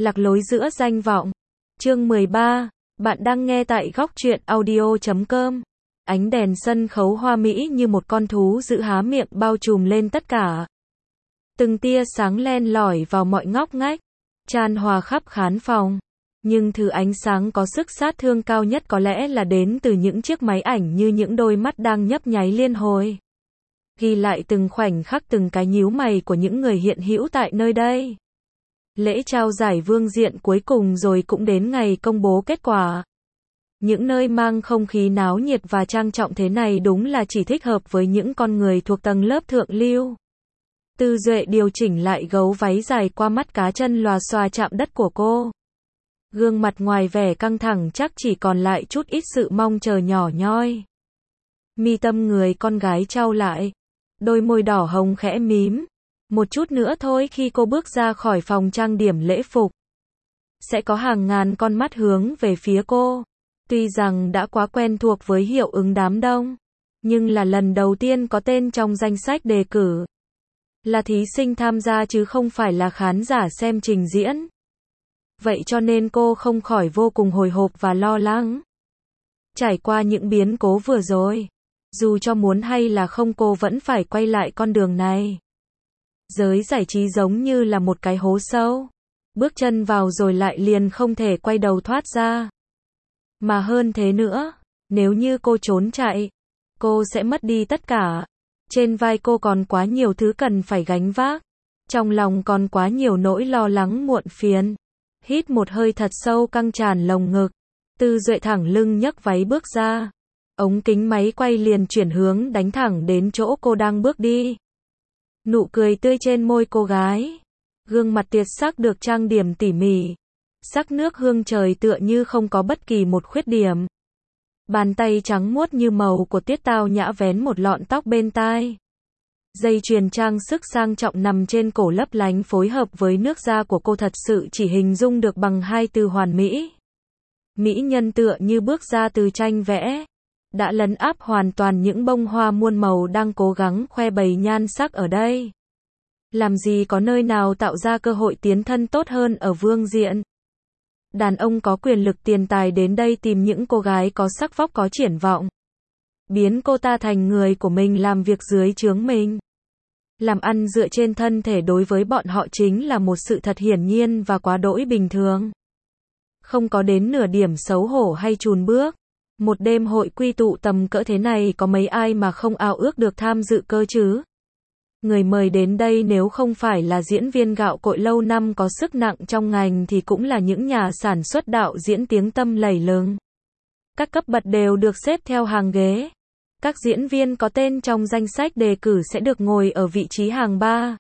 Lạc lối giữa danh vọng. Chương 13. Bạn đang nghe tại góc truyện audio.com. Ánh đèn sân khấu hoa mỹ như một con thú dữ há miệng bao trùm lên tất cả. Từng tia sáng len lỏi vào mọi ngóc ngách, chan hòa khắp khán phòng. Nhưng thứ ánh sáng có sức sát thương cao nhất có lẽ là đến từ những chiếc máy ảnh như những đôi mắt đang nhấp nháy liên hồi. Ghi lại từng khoảnh khắc, từng cái nhíu mày của những người hiện hữu tại nơi đây. Lễ trao giải vương diện cuối cùng rồi cũng đến ngày công bố kết quả. Những nơi mang không khí náo nhiệt và trang trọng thế này đúng là chỉ thích hợp với những con người thuộc tầng lớp thượng lưu. Tư Duệ điều chỉnh lại gấu váy dài qua mắt cá chân lòa xòa chạm đất của cô. Gương mặt ngoài vẻ căng thẳng chắc chỉ còn lại chút ít sự mong chờ nhỏ nhoi. Mi tâm người con gái chau lại, đôi môi đỏ hồng khẽ mím. Một chút nữa thôi khi cô bước ra khỏi phòng trang điểm lễ phục, sẽ có hàng ngàn con mắt hướng về phía cô. Tuy rằng đã quá quen thuộc với hiệu ứng đám đông, nhưng là lần đầu tiên có tên trong danh sách đề cử. Là thí sinh tham gia chứ không phải là khán giả xem trình diễn. Vậy cho nên cô không khỏi vô cùng hồi hộp và lo lắng. Trải qua những biến cố vừa rồi, dù cho muốn hay là không cô vẫn phải quay lại con đường này. Giới giải trí giống như là một cái hố sâu. Bước chân vào rồi lại liền không thể quay đầu thoát ra. Mà hơn thế nữa, nếu như cô trốn chạy, cô sẽ mất đi tất cả. Trên vai cô còn quá nhiều thứ cần phải gánh vác. Trong lòng còn quá nhiều nỗi lo lắng muộn phiền. Hít một hơi thật sâu căng tràn lồng ngực. Tư Duệ thẳng lưng nhấc váy bước ra. Ống kính máy quay liền chuyển hướng đánh thẳng đến chỗ cô đang bước đi. Nụ cười tươi trên môi cô gái. Gương mặt tuyệt sắc được trang điểm tỉ mỉ. Sắc nước hương trời tựa như không có bất kỳ một khuyết điểm. Bàn tay trắng muốt như màu của tuyết tao nhã vén một lọn tóc bên tai. Dây chuyền trang sức sang trọng nằm trên cổ lấp lánh phối hợp với nước da của cô thật sự chỉ hình dung được bằng hai từ hoàn mỹ. Mỹ nhân tựa như bước ra từ tranh vẽ. Đã lấn áp hoàn toàn những bông hoa muôn màu đang cố gắng khoe bày nhan sắc ở đây. Làm gì có nơi nào tạo ra cơ hội tiến thân tốt hơn ở vương diện. Đàn ông có quyền lực tiền tài đến đây tìm những cô gái có sắc vóc có triển vọng. Biến cô ta thành người của mình, làm việc dưới trướng mình. Làm ăn dựa trên thân thể đối với bọn họ chính là một sự thật hiển nhiên và quá đỗi bình thường. Không có đến nửa điểm xấu hổ hay chùn bước. Một đêm hội quy tụ tầm cỡ thế này có mấy ai mà không ao ước được tham dự cơ chứ. Người mời đến đây nếu không phải là diễn viên gạo cội lâu năm có sức nặng trong ngành thì cũng là những nhà sản xuất đạo diễn tiếng tăm lẫy lừng. Các cấp bậc đều được xếp theo hàng ghế. Các diễn viên có tên trong danh sách đề cử sẽ được ngồi ở vị trí hàng 3,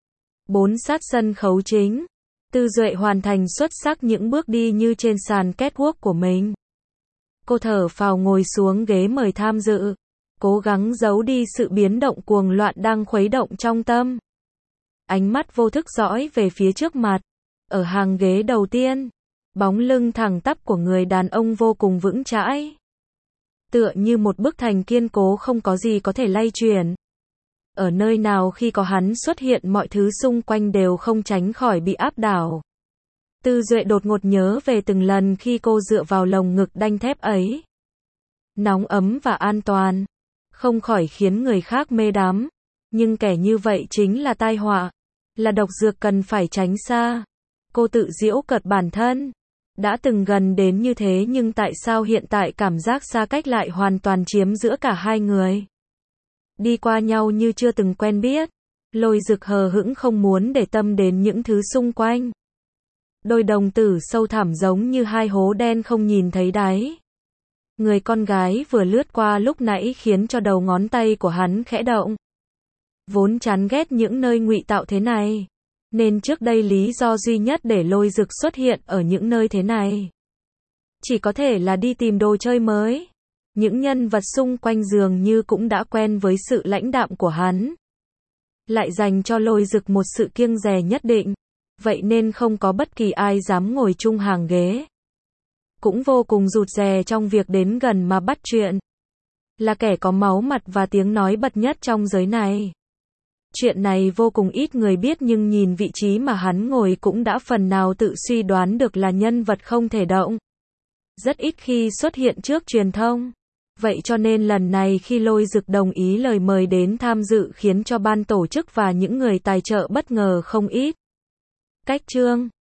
4 sát sân khấu chính. Tư Duệ hoàn thành xuất sắc những bước đi như trên sàn catwalk của mình. Cô thở phào ngồi xuống ghế mời tham dự, cố gắng giấu đi sự biến động cuồng loạn đang khuấy động trong tâm. Ánh mắt vô thức dõi về phía trước mặt. Ở hàng ghế đầu tiên, bóng lưng thẳng tắp của người đàn ông vô cùng vững chãi. Tựa như một bức thành kiên cố không có gì có thể lay chuyển. Ở nơi nào khi có hắn xuất hiện mọi thứ xung quanh đều không tránh khỏi bị áp đảo. Tư Duệ đột ngột nhớ về từng lần khi cô dựa vào lồng ngực đanh thép ấy. Nóng ấm và an toàn. Không khỏi khiến người khác mê đắm. Nhưng kẻ như vậy chính là tai họa. Là độc dược cần phải tránh xa. Cô tự giễu cợt bản thân. Đã từng gần đến như thế nhưng tại sao hiện tại cảm giác xa cách lại hoàn toàn chiếm giữa cả hai người. Đi qua nhau như chưa từng quen biết. Lôi Dực hờ hững không muốn để tâm đến những thứ xung quanh. Đôi đồng tử sâu thẳm giống như hai hố đen không nhìn thấy đáy. Người con gái vừa lướt qua lúc nãy khiến cho đầu ngón tay của hắn khẽ động. Vốn chán ghét những nơi ngụy tạo thế này, nên trước đây lý do duy nhất để Lôi Dực xuất hiện ở những nơi thế này chỉ có thể là đi tìm đồ chơi mới. Những nhân vật xung quanh dường như cũng đã quen với sự lãnh đạm của hắn, lại dành cho Lôi Dực một sự kiêng dè nhất định. Vậy nên không có bất kỳ ai dám ngồi chung hàng ghế. Cũng vô cùng rụt rè trong việc đến gần mà bắt chuyện. Là kẻ có máu mặt và tiếng nói bật nhất trong giới này. Chuyện này vô cùng ít người biết nhưng nhìn vị trí mà hắn ngồi cũng đã phần nào tự suy đoán được là nhân vật không thể động. Rất ít khi xuất hiện trước truyền thông. Vậy cho nên lần này khi Lôi Dực đồng ý lời mời đến tham dự khiến cho ban tổ chức và những người tài trợ bất ngờ không ít. Cách chương